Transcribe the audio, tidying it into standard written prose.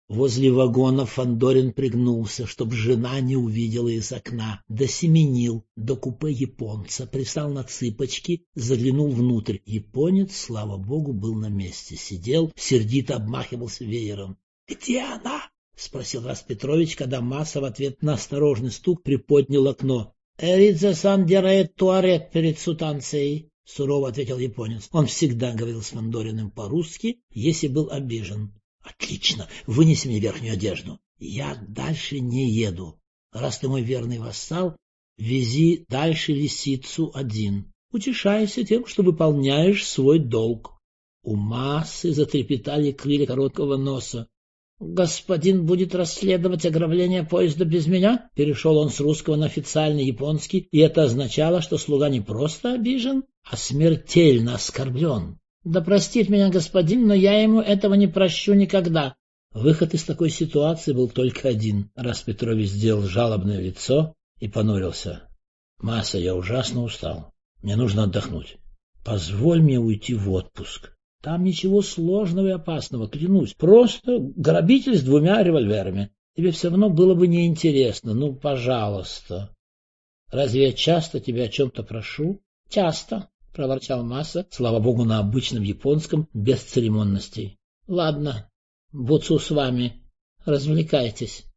Возле вагона Фандорин пригнулся, чтоб жена не увидела из окна, досеменил до купе японца, пристал на цыпочки, заглянул внутрь. Японец, слава богу, был на месте, сидел, сердито обмахивался веером. — Где она? — спросил Распетрович, когда Маса в ответ на осторожный стук приподнял окно. — Ридзе-сан делает туалет перед сутанцией, — сурово ответил японец. Он всегда говорил с Фандориным по-русски, если был обижен. Отлично, вынеси мне верхнюю одежду. Я дальше не еду. Раз ты мой верный вассал, вези дальше лисицу один. Утешайся тем, что выполняешь свой долг. У Массы затрепетали крылья короткого носа. «Господин будет расследовать ограбление поезда без меня?» Перешел он с русского на официальный японский, и это означало, что слуга не просто обижен, а смертельно оскорблен. «Да простит меня господин, но я ему этого не прощу никогда». Выход из такой ситуации был только один. Распетрович сделал жалобное лицо и понурился. «Масса, я ужасно устал. Мне нужно отдохнуть. Позволь мне уйти в отпуск. Там ничего сложного и опасного, клянусь. Просто грабитель с 2 револьверами. Тебе все равно было бы неинтересно. Ну, пожалуйста». «Разве я часто тебя о чем-то прошу?» «Часто», — проворчал Масса, слава богу, на обычном японском, без церемонностей. — Ладно, буцу с вами. Развлекайтесь.